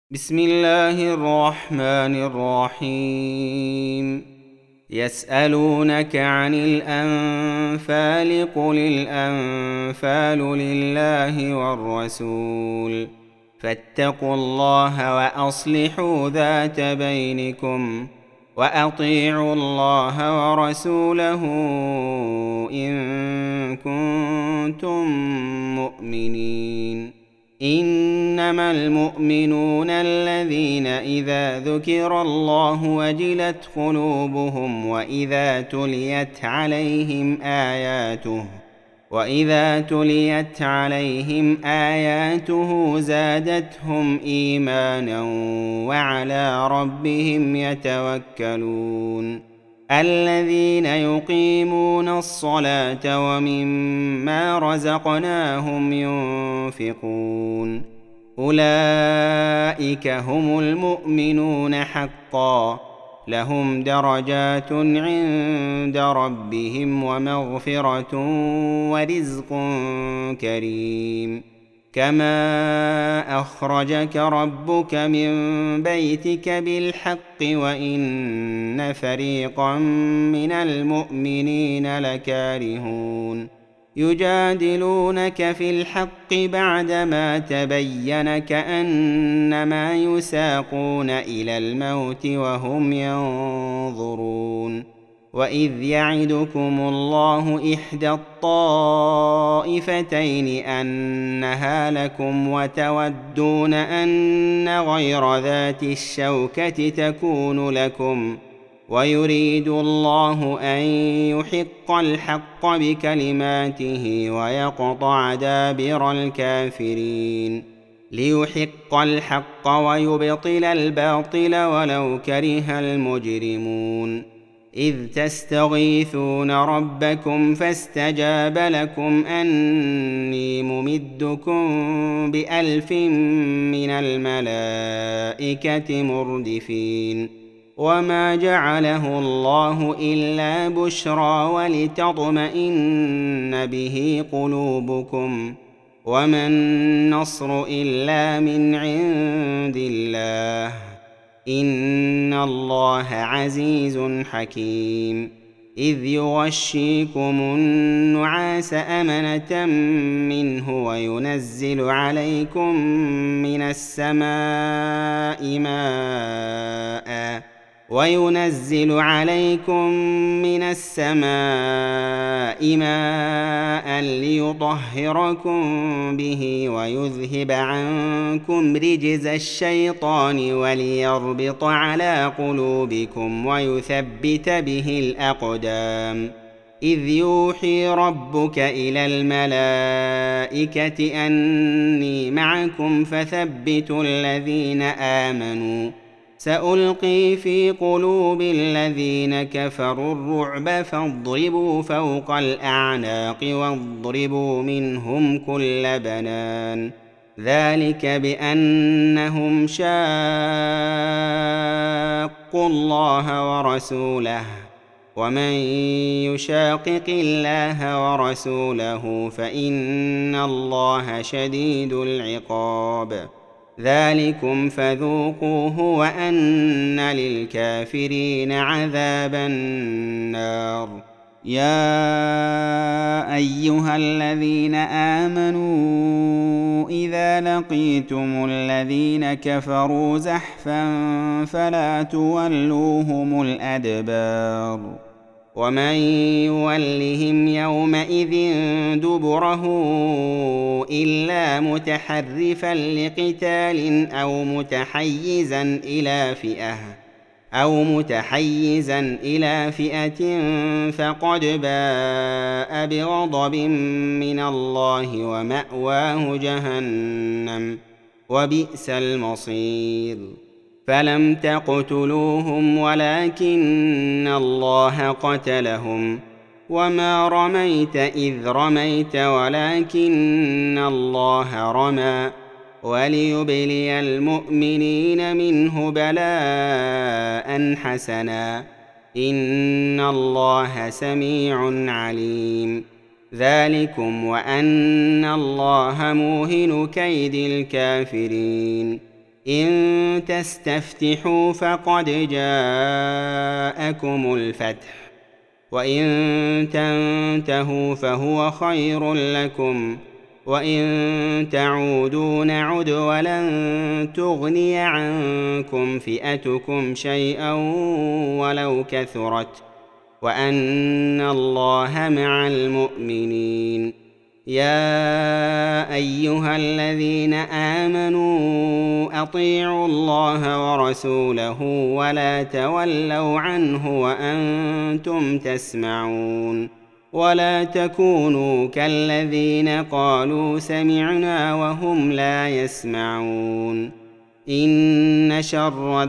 بسم الله الرحمن الرحيم. يسألونك عن الأنفال قل الأنفال لله والرسول فاتقوا الله وأصلحوا ذات بينكم وأطيعوا الله ورسوله إن كنتم مؤمنين. إنما المؤمنون الذين إذا ذكر الله وجلت قلوبهم وإذا تليت عليهم آياته زادتهم إيمانا وعلى ربهم يتوكلون. الذين يقيمون الصلاة ومما رزقناهم ينفقون أولئك هم المؤمنون حقا لهم درجات عند ربهم ومغفرة ورزق كريم. كما أخرجك ربك من بيتك بالحق وإن فريقا من المؤمنين لكارهون يجادلونك في الحق بعدما تبين كأنما يساقون إلى الموت وهم ينظرون. وإذ يعدكم الله إحدى الطائفتين أنها لكم وتودون أن غير ذات الشوكة تكون لكم ويريد الله أن يحق الحق بكلماته ويقطع دابر الكافرين ليحق الحق ويبطل الباطل ولو كره المجرمون. إذ تستغيثون ربكم فاستجاب لكم أني ممدكم ب1000 من الملائكة مردفين. وما جعله الله إلا بشرى ولتطمئن به قلوبكم وما النصر إلا من عند الله إن الله عزيز حكيم. إذ يغشيكم النعاس أمنة منه وينزل عليكم من السماء ماء ليطهركم به ويذهب عنكم رجز الشيطان وليربط على قلوبكم ويثبت به الأقدام. إذ يوحي ربك إلى الملائكة أني معكم فثبتوا الذين آمنوا سألقي في قلوب الذين كفروا الرعب فاضربوا فوق الأعناق واضربوا منهم كل بنان. ذلك بأنهم شاقوا الله ورسوله ومن يشاقق الله ورسوله فإن الله شديد العقاب. ذلكم فذوقوه وأن للكافرين عذاب النار. يا أيها الذين آمنوا إذا لقيتم الذين كفروا زحفا فلا تولوهم الأدبار ومن يولهم يومئذ دبره إلا متحرفا لقتال أو متحيزا إلى فئة فقد باء بغضب من الله ومأواه جهنم وبئس المصير. فلم تقتلوهم ولكن الله قتلهم وما رميت إذ رميت ولكن الله رمى وليبلي المؤمنين منه بلاء حسنا إن الله سميع عليم. ذلكم وأن الله موهن كيد الكافرين. إن تستفتحوا فقد جاءكم الفتح وإن تنتهوا فهو خير لكم وإن تعودوا نعد ولن تغني عنكم فئتكم شيئا ولو كثرت وأن الله مع المؤمنين. يا أيها الذين آمنوا أطيعوا الله ورسوله ولا تولوا عنه وأنتم تسمعون ولا تكونوا كالذين قالوا سمعنا وهم لا يسمعون. إن شر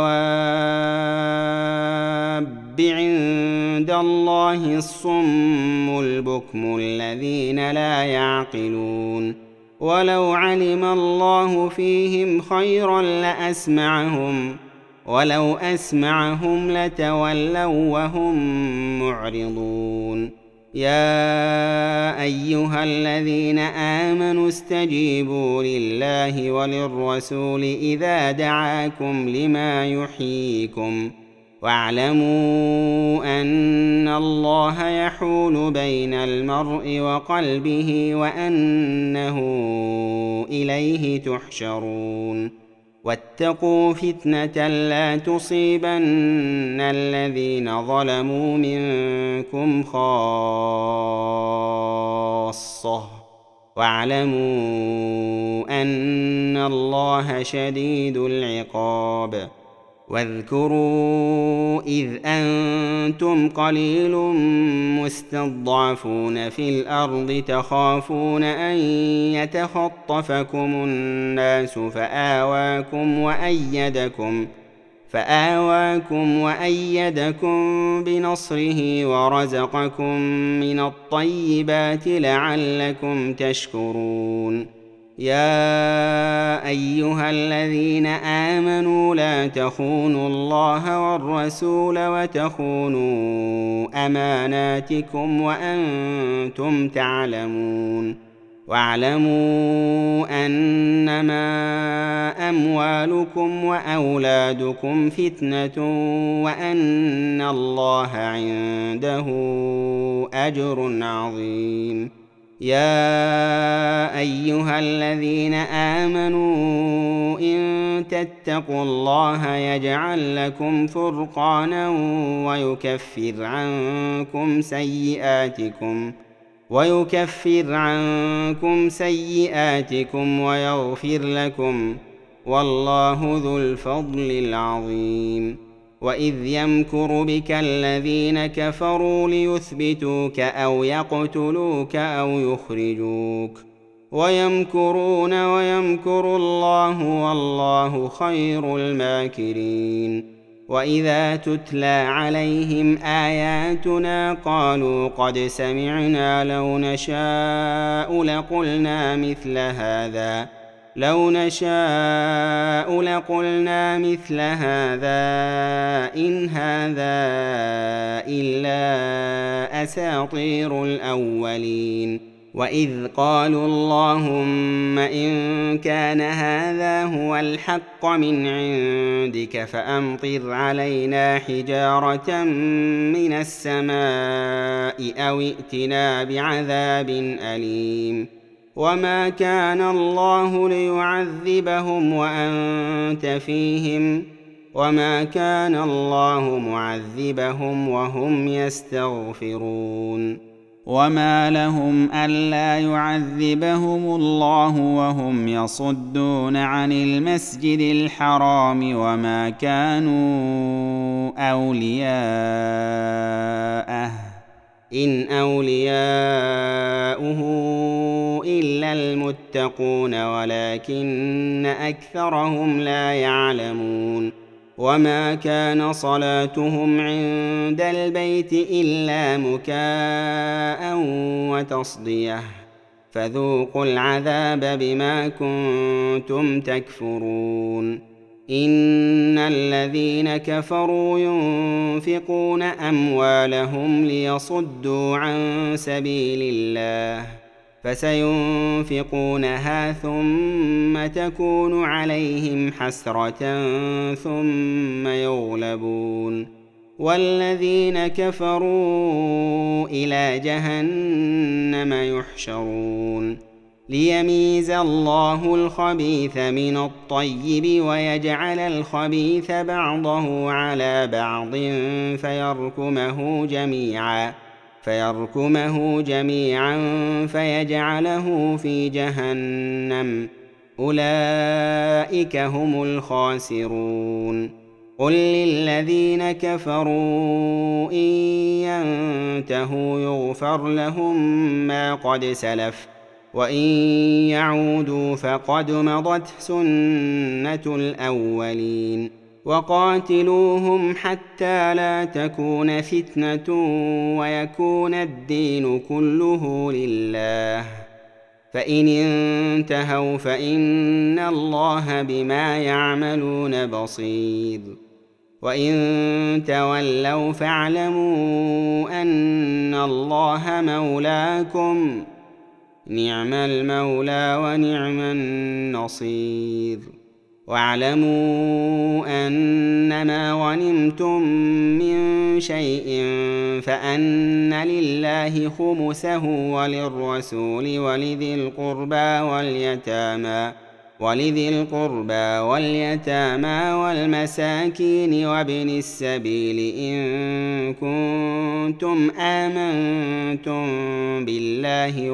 الدواب عند الله الصم البكم الذين لا يعقلون. ولو علم الله فيهم خيرا لأسمعهم ولو أسمعهم لتولوا وهم معرضون. يا أيها الذين آمنوا استجيبوا لله وللرسول إذا دعاكم لما يحييكم واعلموا أن الله يحول بين المرء وقلبه وأنه إليه تحشرون. واتقوا فتنة لا تصيبن الذين ظلموا منكم خاصة واعلموا أن الله شديد العقاب. واذكروا إذ أنتم قليل مستضعفون في الأرض تخافون أن يتخطفكم الناس فآواكم وأيدكم بنصره ورزقكم من الطيبات لعلكم تشكرون. يا أيها الذين آمنوا لا تخونوا الله والرسول وتخونوا أماناتكم وأنتم تعلمون. واعلموا أنما أموالكم وأولادكم فتنة وأن الله عنده أجر عظيم. يا أيها الذين آمنوا إن تتقوا الله يجعل لكم فرقانا ويكفر عنكم سيئاتكم ويغفر لكم والله ذو الفضل العظيم. وإذ يمكر بك الذين كفروا ليثبتوك أو يقتلوك أو يخرجوك ويمكرون ويمكر الله والله خير الماكرين. وإذا تتلى عليهم آياتنا قالوا قد سمعنا لو نشاء لقلنا مثل هذا إن هذا إلا أساطير الأولين. وإذ قالوا اللهم إن كان هذا هو الحق من عندك فأمطر علينا حجارة من السماء أو ائتنا بعذاب أليم. وما كان الله ليعذبهم وأنت فيهم وما كان الله معذبهم وهم يستغفرون. وما لهم ألا يعذبهم الله وهم يصدون عن المسجد الحرام وما كانوا أولياءه إن أولياؤه إلا المتقون ولكن أكثرهم لا يعلمون. وما كان صلاتهم عند البيت إلا مكاء وتصدية فذوقوا العذاب بما كنتم تكفرون. إن الذين كفروا ينفقون أموالهم ليصدوا عن سبيل الله فسينفقونها ثم تكون عليهم حسرة ثم يغلبون والذين كفروا إلى جهنم يحشرون ليميز الله الخبيث من الطيب ويجعل الخبيث بعضه على بعض فيركمه جميعا فيجعله في جهنم أولئك هم الخاسرون قل للذين كفروا إن ينتهوا يغفر لهم ما قد سلف وإن يعودوا فقد مضت سنة الأولين وقاتلوهم حتى لا تكون فتنة ويكون الدين كله لله فإن انتهوا فإن الله بما يعملون بصير وإن تولوا فاعلموا أن الله مولاكم نعم المولى ونعم النصير واعلموا أنما غنمتم من شيء فأن لله خمسه وللرسول ولذي القربى واليتامى والمساكين وابن السبيل إن كنتم آمنتم بالله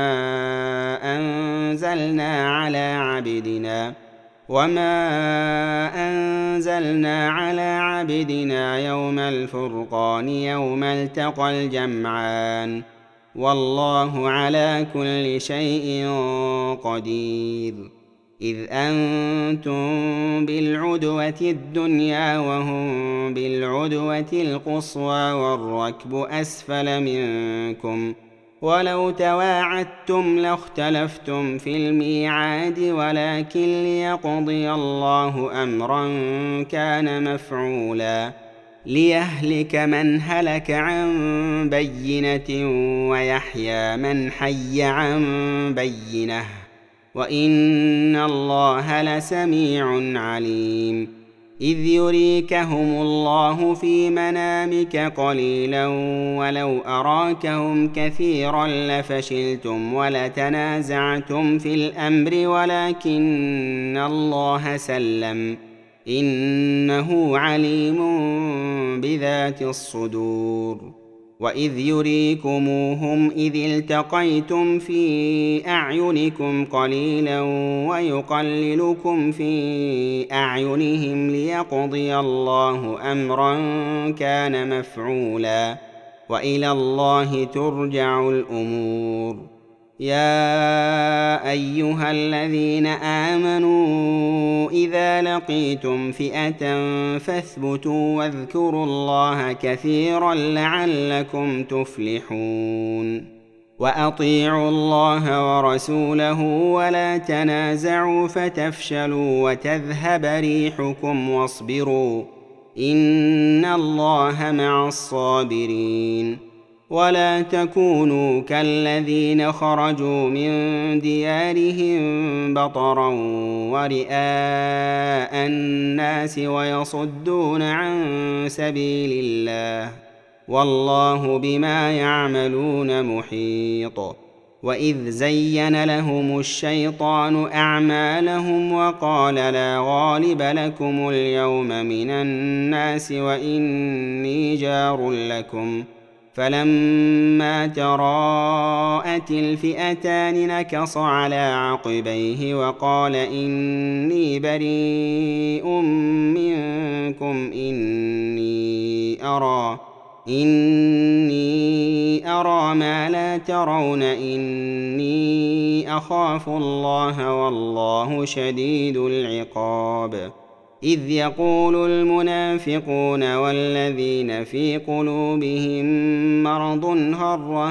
وما أنزلنا على عبدنا يوم الفرقان يوم التقى الجمعان والله على كل شيء قدير إذ أنتم بالعدوة الدنيا وهم بالعدوة القصوى والركب أسفل منكم ولو تواعدتم لاختلفتم في الميعاد ولكن ليقضي الله أمرا كان مفعولا ليهلك من هلك عن بينة ويحيى من حي عن بينة وإن الله لسميع عليم إذ يريكهم الله في منامك قليلا ولو أراكهم كثيرا لفشلتم ولتنازعتم في الأمر ولكن الله سلم إنه عليم بذات الصدور وإذ يريكموهم إذ التقيتم في أعينكم قليلا ويقللكم في أعينهم ليقضي الله أمرا كان مفعولا وإلى الله ترجع الأمور يا أيها الذين آمنوا إذا لقيتم فئة فاثبتوا واذكروا الله كثيرا لعلكم تفلحون وأطيعوا الله ورسوله ولا تنازعوا فتفشلوا وتذهب ريحكم واصبروا إن الله مع الصابرين ولا تكونوا كالذين خرجوا من ديارهم بطرا ورئاء الناس ويصدون عن سبيل الله والله بما يعملون محيط وإذ زين لهم الشيطان أعمالهم وقال لا غالب لكم اليوم من الناس وإني جار لكم فلما تراءت الفئتان نكص على عقبيه وقال إني بريء منكم إني أرى ما لا ترون إني أخاف الله والله شديد العقاب إذ يقول المنافقون والذين في قلوبهم مرض غر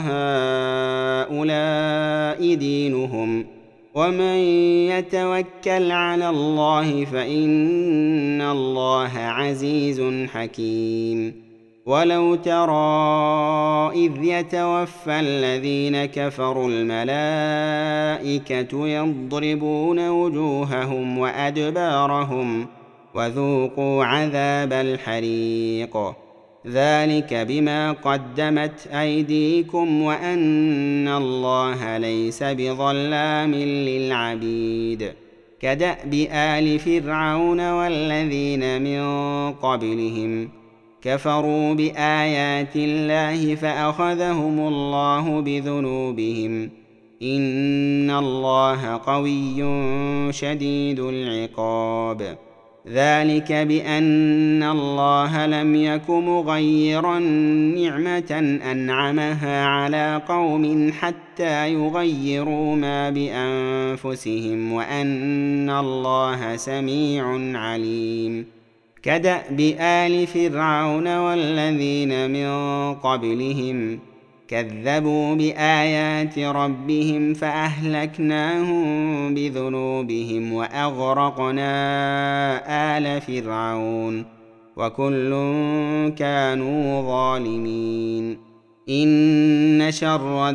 هؤلاء دينهم ومن يتوكل على الله فإن الله عزيز حكيم ولو ترى إذ يتوفى الذين كفروا الملائكة يضربون وجوههم وأدبارهم وذوقوا عذاب الحريق ذلك بما قدمت أيديكم وأن الله ليس بظلام للعبيد كدأب آل فرعون والذين من قبلهم كفروا بآيات الله فأخذهم الله بذنوبهم إن الله قوي شديد العقاب ذلك بأن الله لم يك مغيرا نعمة أنعمها على قوم حتى يغيروا ما بأنفسهم وأن الله سميع عليم كدأب آل فرعون والذين من قبلهم كذبوا بآيات ربهم فأهلكناهم بذنوبهم وأغرقنا آل فرعون وكل كانوا ظالمين إن شر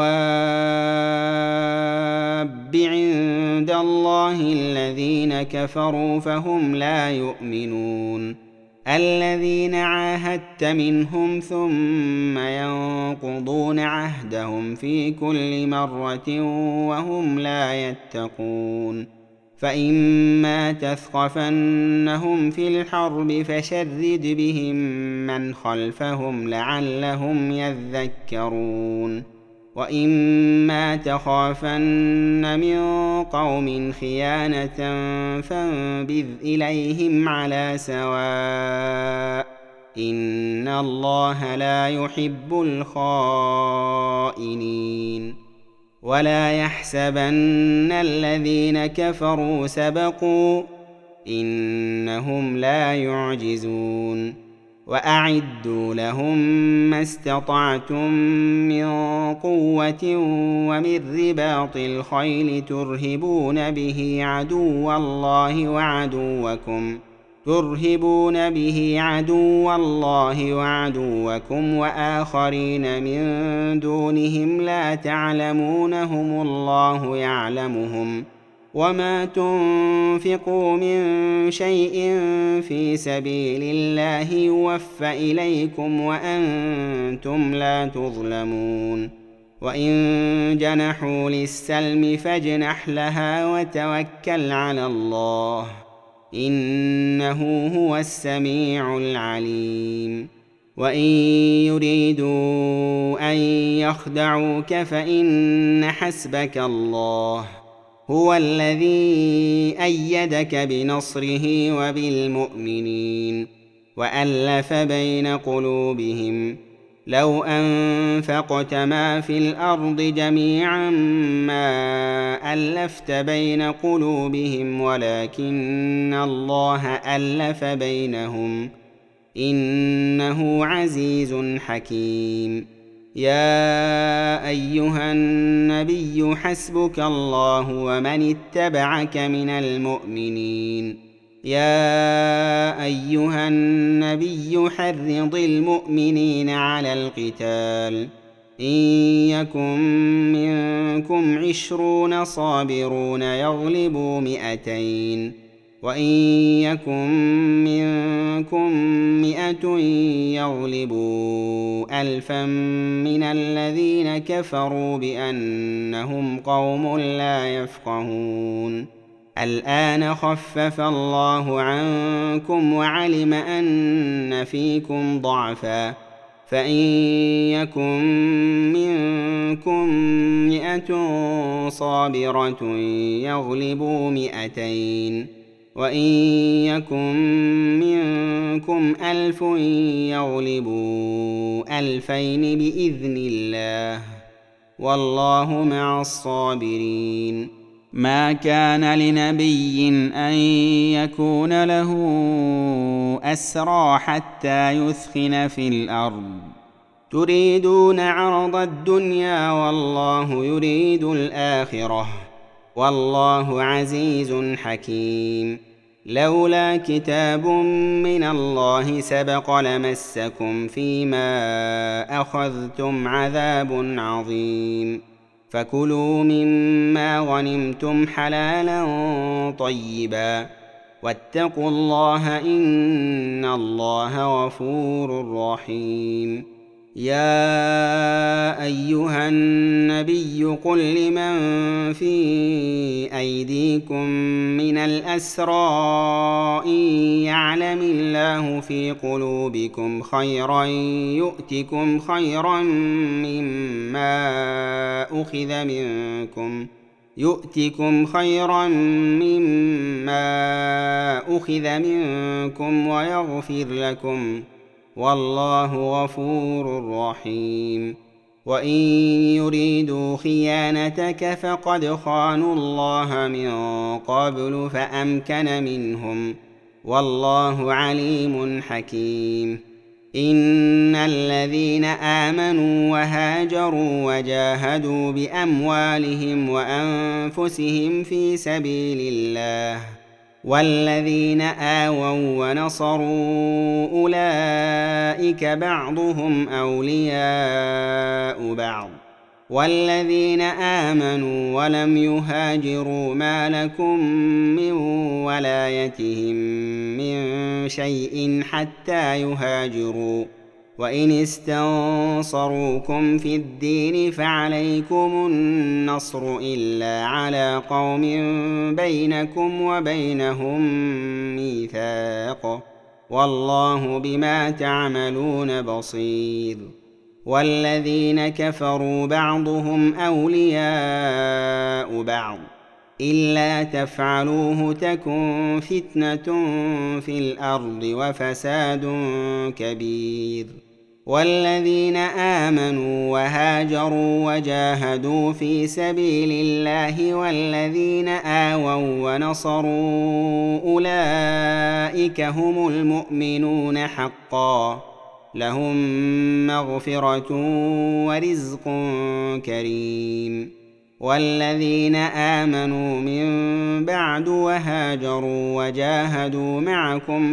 الدواب عند الله الذين كفروا فهم لا يؤمنون الذين عاهدت منهم ثم ينقضون عهدهم في كل مرة وهم لا يتقون فإما تثقفنهم في الحرب فشرد بهم من خلفهم لعلهم يذكرون وإما تخافن من قوم خيانة فانبذ إليهم على سواء إن الله لا يحب الخائنين ولا يحسبن الذين كفروا سبقوا إنهم لا يعجزون وأعدوا لهم ما استطعتم من قوة ومن رباط الخيل ترهبون به عدو الله وعدوكم وآخرين من دونهم لا تعلمونهم الله يعلمهم وما تنفقوا من شيء في سبيل الله يوفى إليكم وأنتم لا تظلمون وإن جنحوا للسلم فاجنح لها وتوكل على الله إنه هو السميع العليم وإن يريدوا أن يخدعوك فإن حسبك الله هو الذي أيدك بنصره وبالمؤمنين وألف بين قلوبهم لو أنفقت ما في الأرض جميعا ما ألفت بين قلوبهم ولكن الله ألف بينهم إنه عزيز حكيم يا أيها النبي حسبك الله ومن اتبعك من المؤمنين يا أيها النبي حرض المؤمنين على القتال إن يكن منكم 20 صابرون يغلبوا 200 وإن يكن منكم 100 يغلبوا 1000 من الذين كفروا بأنهم قوم لا يفقهون الآن خفف الله عنكم وعلم أن فيكم ضعفا فإن يكن منكم 100 صابرة يغلبوا 200 وإن يكن منكم 1000 يغلبوا 2000 بإذن الله والله مع الصابرين ما كان لنبي أن يكون له أسرى حتى يثخن في الأرض تريدون عرض الدنيا والله يريد الآخرة والله عزيز حكيم لولا كتاب من الله سبق لمسكم فيما أخذتم عذاب عظيم. فكلوا مما غنمتم حلالا طيبا واتقوا الله إن الله غفور رحيم. يا أيها النبي قل لمن في أيديكم من الأسرى إن يعلم الله في قلوبكم خيرا يؤتكم خيرا مما أخذ منكم ويغفر لكم والله غفور رحيم. وإن يريدوا خيانتك فقد خانوا الله من قبل فأمكن منهم والله عليم حكيم. إن الذين آمنوا وهاجروا وجاهدوا بأموالهم وأنفسهم في سبيل الله والذين آووا ونصروا أولئك بعضهم أولياء بعض والذين آمنوا ولم يهاجروا ما لكم من ولايتهم من شيء حتى يهاجروا وإن استنصروكم في الدين فعليكم النصر إلا على قوم بينكم وبينهم ميثاق والله بما تعملون بصير. والذين كفروا بعضهم أولياء بعض إلا تفعلوه تكن فتنة في الأرض وفساد كبير. والذين آمنوا وهاجروا وجاهدوا في سبيل الله والذين آووا ونصروا أولئك هم المؤمنون حقا لهم مغفرة ورزق كريم. والذين آمنوا من بعد وهاجروا وجاهدوا معكم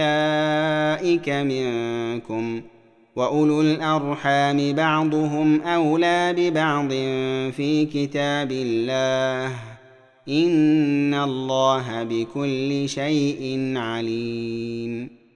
فأولئك منكم وأولو الأرحام بعضهم أولى ببعض في كتاب الله إن الله بكل شيء عليم.